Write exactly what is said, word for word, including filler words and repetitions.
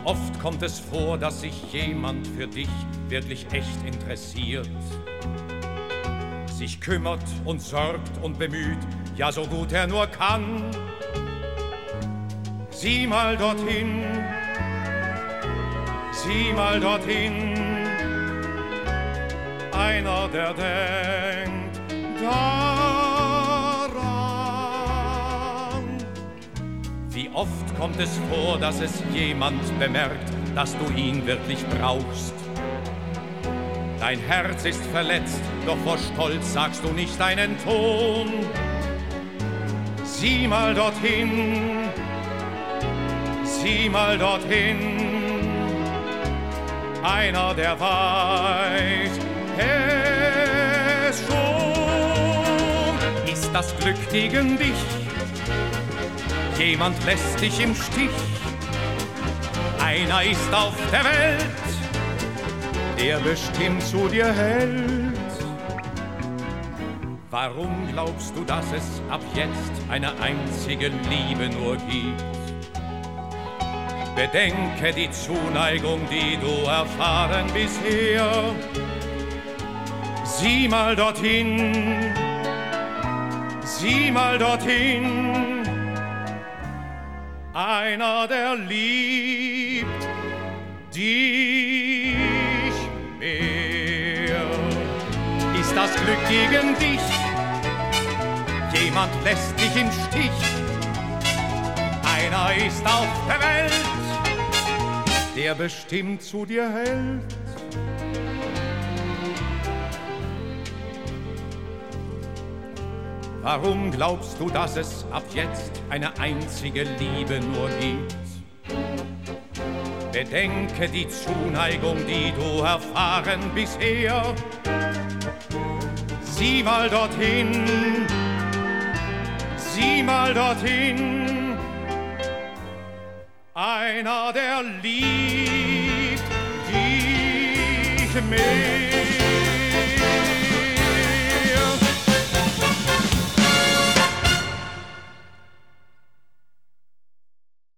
oft kommt es vor, dass sich jemand für dich wirklich echt interessiert, sich kümmert und sorgt und bemüht, ja so gut er nur kann. Sieh mal dorthin, sieh mal dorthin, einer, der denkt daran. Wie oft kommt es vor, dass es jemand bemerkt, dass du ihn wirklich brauchst. Dein Herz ist verletzt, doch vor Stolz sagst du nicht einen Ton. Sieh mal dorthin, sieh mal dorthin, einer, der weiß es schon. Ist das Glück gegen dich? Jemand lässt dich im Stich. Einer ist auf der Welt, der bestimmt zu dir hält. Warum glaubst du, dass es ab jetzt eine einzige Liebe nur gibt? Bedenke die Zuneigung, die du erfahren bisher. Sieh mal dorthin, sieh mal dorthin, einer, der liebt dich mehr. Ist das Glück gegen dich? Jemand lässt dich im Stich. Einer ist auf der Welt, der bestimmt zu dir hält. Warum glaubst du, dass es ab jetzt eine einzige Liebe nur gibt? Bedenke die Zuneigung, die du erfahren bisher. Sieh mal dorthin, sieh mal dorthin, einer, der liebt dich mehr.